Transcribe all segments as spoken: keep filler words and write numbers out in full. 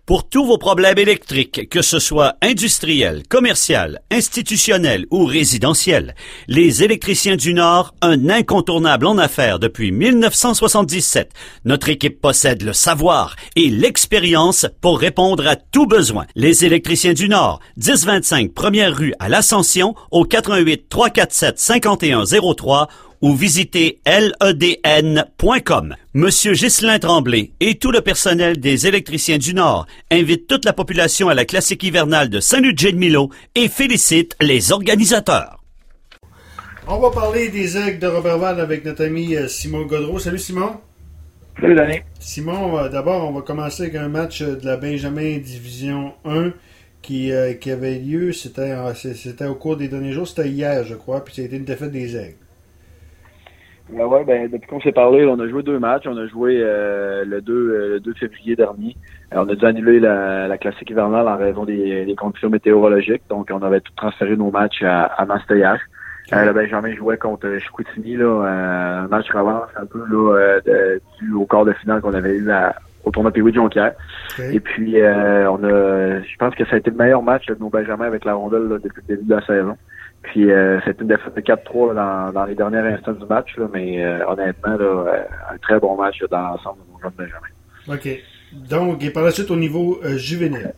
Pour tous vos problèmes électriques, que ce soit industriel, commercial, institutionnel ou résidentiel, les Électriciens du Nord, un incontournable en affaires depuis mille neuf cent soixante-dix-sept. Notre équipe possède le savoir et l'expérience pour répondre à tout besoin. Les Électriciens du Nord, dix vingt-cinq première rue à l'Ascension, au quatre un huit, trois quatre sept, cinq un zéro trois ou visitez L E D N point com. Monsieur Ghislain Tremblay et tout le personnel des Électriciens du Nord invitent toute la population à la classique hivernale de Saint-Ludger-de-Milo et félicitent les organisateurs. On va parler des Aigles de Roberval avec notre ami Simon Gaudreau. Salut Simon. Salut Danny. Simon, d'abord, on va commencer avec un match de la Benjamin Division un qui, euh, qui avait lieu, c'était, c'était au cours des derniers jours, c'était hier je crois, puis ça a été une défaite des Aigles. Ouais, ouais, ben, depuis qu'on s'est parlé, on a joué deux matchs. On a joué euh, le, deux, euh, le deux février dernier. Alors, on a dû annuler la, la classique hivernale en raison des, des conditions météorologiques. Donc, on avait tout transféré nos matchs à, à Mastaillage. Okay. Euh, le Benjamin jouait contre Chicoutimi, là, un match revanche un peu là, euh, de, dû au quart de finale qu'on avait eu à, au tournoi Pee-Wee de Jonquière. Okay. Et puis, euh, on a, je pense que ça a été le meilleur match de nos Benjamins avec la rondelle là, depuis le début de la saison. Puis euh, c'était une défaite de quatre trois dans, dans les derniers instants du match, là, mais euh, honnêtement, là, euh, un très bon match là, dans l'ensemble de nos jeunes Benjamins. OK. Donc, et par la suite, au niveau euh, juvénile?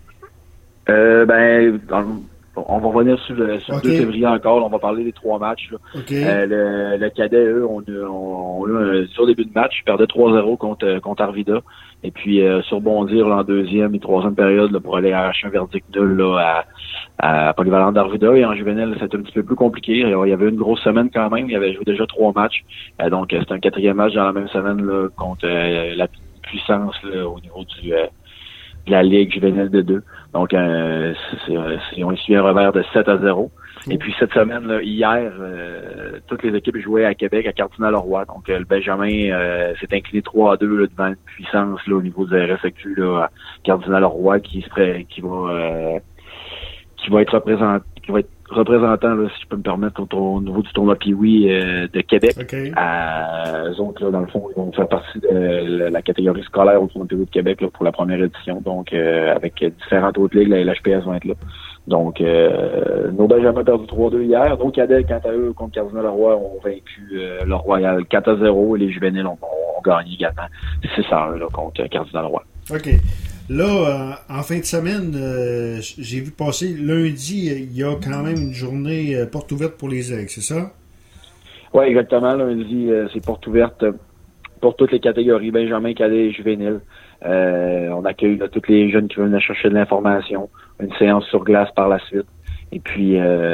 Euh, ben, dans, on va revenir sur le, sur okay. le deux février encore. Là, on va parler des trois matchs. Là. Okay. Euh, le, le cadet, eux, on, on, on a sur le début de match, ils perdaient trois zéro contre, contre Arvida. Et puis, euh, surbondir là, en deuxième et troisième période là, pour aller arracher un verdict nul là, à, à Polyvalente d'Arvida. Et en juvénile, c'était un petit peu plus compliqué. Alors, il y avait une grosse semaine quand même. Il y avait joué déjà trois matchs. Euh, donc, c'était un quatrième match dans la même semaine là, contre euh, la puissance là, au niveau du euh, de la Ligue juvénile de deux. Donc, euh, c'est, c'est, ils ont essuyé un revers de sept à zéro. Et puis cette semaine, là, hier, euh, toutes les équipes jouaient à Québec, à Cardinal-Leroy. Donc euh, le Benjamin euh, s'est incliné trois à deux là, devant une puissance là, au niveau du R F E Q là, à Cardinal-Leroy qui serait qui va euh, qui va être représentant qui va être représentant, là, si je peux me permettre, au, au niveau du tournoi Pee-Wee euh, de Québec. Okay. À eux autres, là, dans le fond, ils vont faire partie de la, la catégorie scolaire au tournoi Pee-Wee de Québec là, pour la première édition. Donc euh, avec différentes autres ligues, la L H P S vont être là. Donc, euh, nos Benjamins perdu trois deux hier. Nos cadets, quant à eux, contre Cardinal-Leroy, ont vaincu euh, le Royal quatre à zéro et les juvéniles ont, ont gagné également six à un là, contre Cardinal-Leroy. OK. Là, euh, en fin de semaine, euh, j'ai vu passer lundi, il y a quand même une journée euh, porte ouverte pour les Aigles, c'est ça? Oui, exactement. Lundi, euh, c'est porte ouverte pour toutes les catégories, Benjamin, cadets et juvéniles. Euh, on accueille là, tous les jeunes qui veulent venir chercher de l'information, une séance sur glace par la suite. Et puis,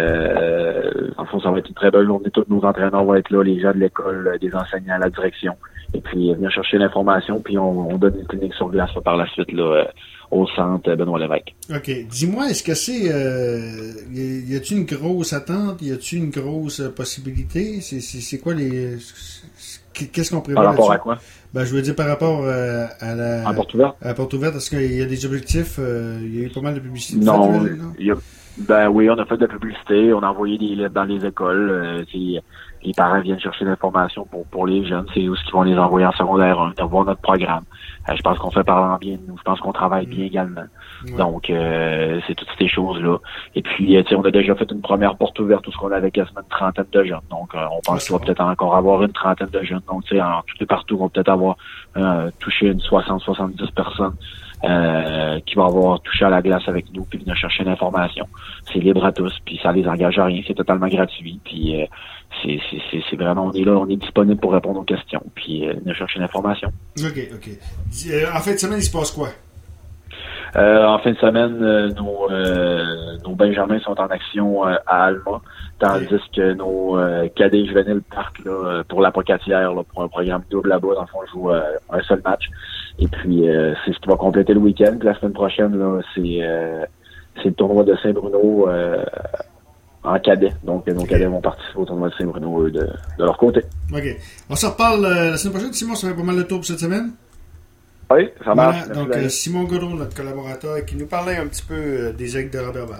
euh, en fond, ça va être une très belle journée. Tous nos entraîneurs vont être là, les gens de l'école, des enseignants, la direction. Et puis, venir chercher l'information, puis on, on donne une clinique sur glace là, par la suite là, au centre Benoît Lévesque. OK. Dis-moi, est-ce que c'est... Euh, y, y a-t-il une grosse attente? Y a-t-il une grosse possibilité? C'est, c'est, c'est quoi les... Qu'est-ce qu'on prévoit par rapport là-dessus? À quoi? Ben, je veux dire par rapport euh, à la... À porte ouverte? À la porte ouverte, est-ce qu'il y a des objectifs? Euh, il y a eu pas mal de publicité? Non, faites, non? Il y a, ben oui, on a fait de la publicité, on a envoyé des lettres dans les écoles. Euh, les parents viennent chercher l'information pour, pour les jeunes. C'est où ce qu'ils vont les envoyer en secondaire un, de voir notre programme. Euh, je pense qu'on fait parler bien de nous. Je pense qu'on travaille mmh. bien également. Ouais. Donc, euh, c'est toutes ces choses-là. Et puis, on a déjà fait une première porte ouverte où on avait quasiment une trentaine de jeunes. Donc, euh, on pense qu'il va peut-être encore avoir une trentaine de jeunes. Donc, tu sais, en tout et partout, on va peut-être avoir euh, touché une soixante à soixante-dix personnes. Euh, qui vont avoir touché à la glace avec nous puis venir chercher l'information. C'est libre à tous, puis ça les engage à rien, c'est totalement gratuit, puis euh, c'est, c'est, c'est, c'est vraiment, on est là, on est disponible pour répondre aux questions, puis euh, venir chercher l'information. OK, OK. Euh, en fin de semaine, il se passe quoi? Euh, en fin de semaine, euh, nos, euh, nos Benjamins sont en action euh, à Alma, tandis okay. que nos euh, cadets juvéniles partent là, pour la Pocatière là, pour un programme double là-bas. Dans le fond, on joue euh, un seul match. Et puis, euh, c'est ce qui va compléter le week-end. La semaine prochaine, là, c'est, euh, c'est le tournoi de Saint-Bruno euh, en cadet. Donc, nos okay. cadets vont participer au tournoi de Saint-Bruno eux, de, de leur côté. OK. On se reparle euh, la semaine prochaine. Simon, ça fait pas mal de tour pour cette semaine? Oui, ça marche. Voilà, donc, euh, Simon Gaudreau, notre collaborateur, qui nous parlait un petit peu euh, des Aigles de Roberval.